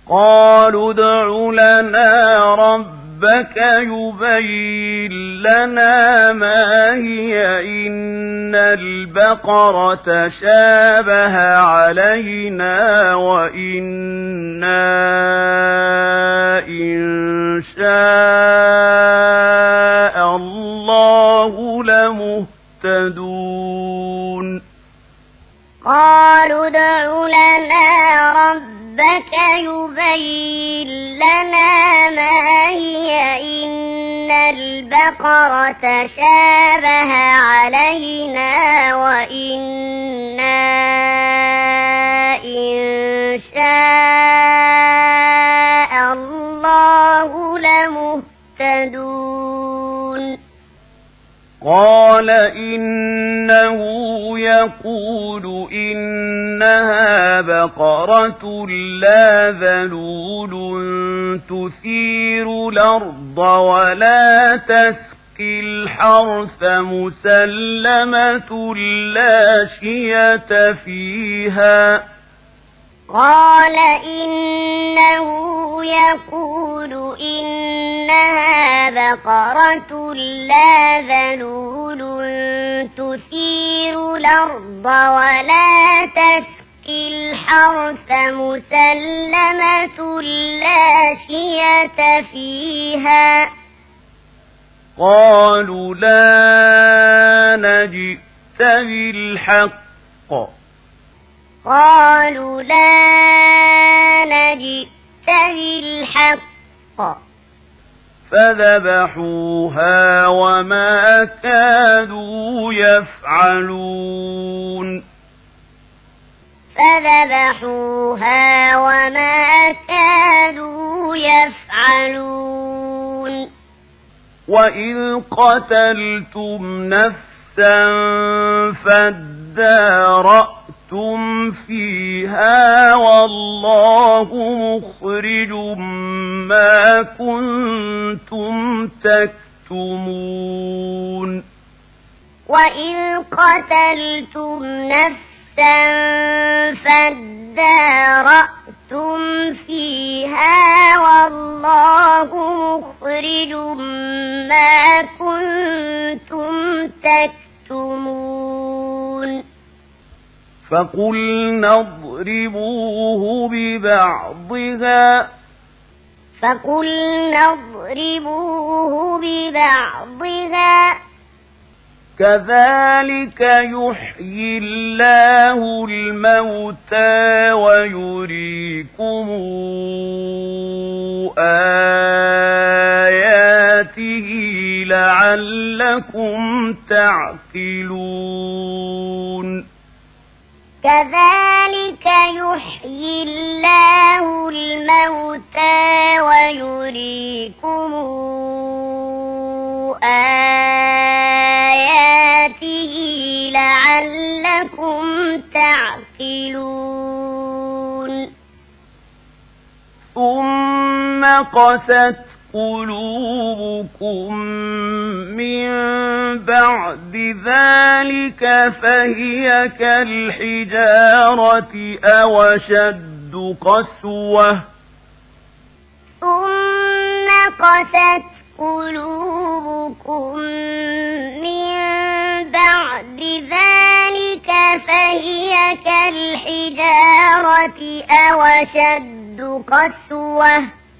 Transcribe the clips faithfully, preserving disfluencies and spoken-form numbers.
قالوا ادْعُ لَنَا رَبَّكَ يُبَيِّن لَّنَا مَا هِيَ إِنَّ الْبَقَرَةَ شَابَهَ عَلَيْنَا وَإِنَّا إِن شَاءَ اللَّهُ لَمُهْتَدُونَ قالوا ادْعُ لَنَا رَبَّكَ يُبَيِّن لَّنَا مَا هِيَ إِنَّ الْبَقَرَةَ شَابَهَ عَلَيْنَا وَإِنَّا إِن شَاءَ اللَّهُ لَمُهْتَدُونَ قال إنه يقول إنها بقرة لا ذلول تثير الأرض ولا تسقي الحرث مسلمة لا شية فيها قال إنه يقول إنها بقرة لا ذلول تثير الأرض ولا تسقي الحرث مسلمة لا شية فيها قالوا لا نجئت بالحق قالوا لا نجئت بالحق فذبحوها وما كادوا يفعلون فذبحوها وما كادوا يفعلون وإذ قتلتم نفسا فادارأتم فيها والله مخرج ما كنتم تكتمون وإذ قتلتم نفسا فادارأتم فيها والله مخرج ما كنتم تكتمون فقلنا اضربوه ببعضها فقلنا اضربوه ببعضها كذلك يحيي الله الموتى ويريكم آياته لعلكم تعقلون كذلك يحيي الله الموتى ويريكم آياته لعلكم تعقلون ثم قست قلوبكم من بعد ذلك فهي كالحجارة أو أشد قسوة ثم قست قلوبكم من بعد ذلك فهي كالحجارة أو أشد قسوة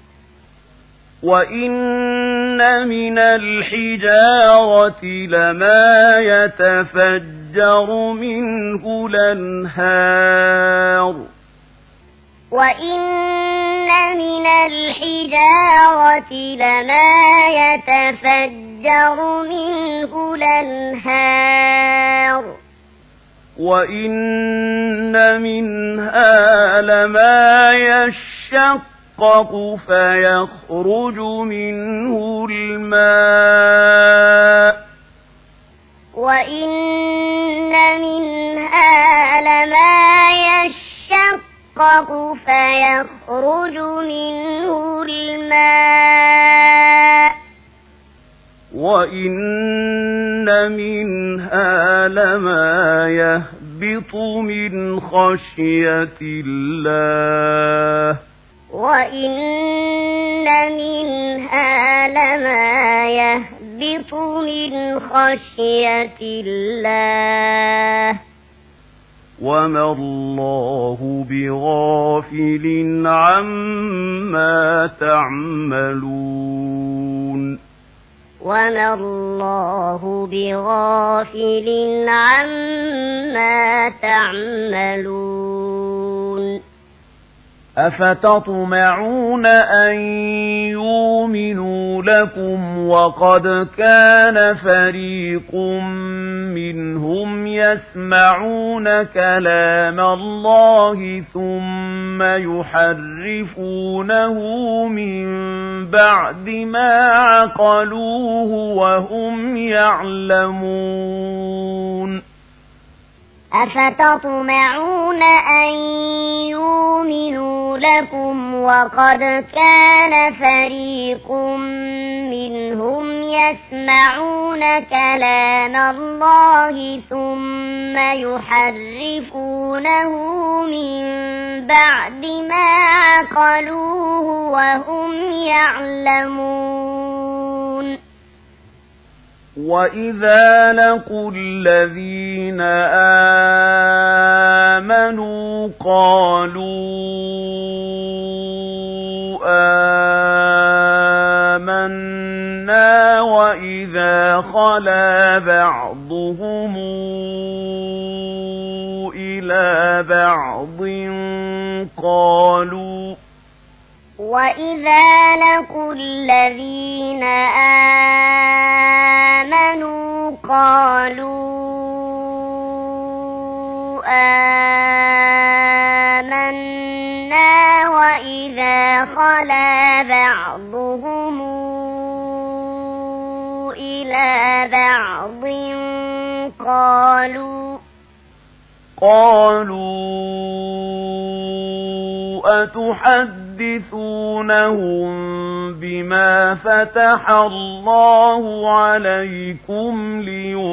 وإن من الحجارة لما يتفجر منه الأنهار وإن من الحجارة لما يتفجر منه الأنهار وإن منها لما يشقق فيخرج منه الماء وإن منها لما يشقق فيخرج منه الماء وإن منها لما يهبط من خشية الله وإن وإن منها لما يهبط من خشية الله وما الله بغافل عما تعملون وما الله بغافل عما تعملون أفتطمعون أن يؤمنوا لكم وقد كان فريق منهم يسمعون كلام الله ثم يحرفونه من بعد ما عقلوه وهم يعلمون أفتطمعون أن يؤمنوا لكم وقد كان فريق منهم يسمعون كلام الله ثم يحرفونه من بعد ما عقلوه وهم يعلمون وَإِذَا لَقُوا الَّذِينَ آمَنُوا قَالُوا آمَنَّا وَإِذَا خَلَا بَعْضُهُمْ إِلَى بَعْضٍ قَالُوا وَإِذَا لَقُوا الَّذِينَ آمَنُوا قَالُوا آمَنَّا وَإِذَا خَلَا بَعْضُهُمْ إِلَى بَعْضٍ قَالُوا قَالُوا أَتُحَدِّثُونَهُم بِمَا فَتَحَ اللَّهُ عَلَيْكُمْ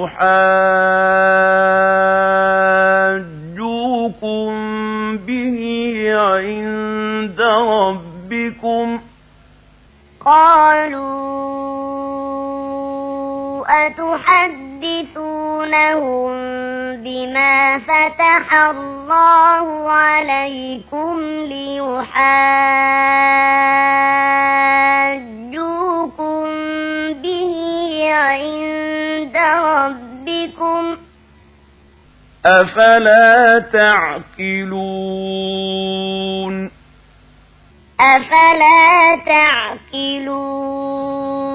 لِيُحَاجُّوكُم بِهِ عِندَ رَبِّكُمْ قَالُوا أَتُحَدِّثُونَهُم بِمَا فَتَحَ اللَّهُ عَلَيْكُمْ لِيُحَاجُّوكُم بِهِ عِندَ رَبِّكُمْ أَفَلَا تَعْقِلُونَ أَفَلَا تَعْقِلُونَ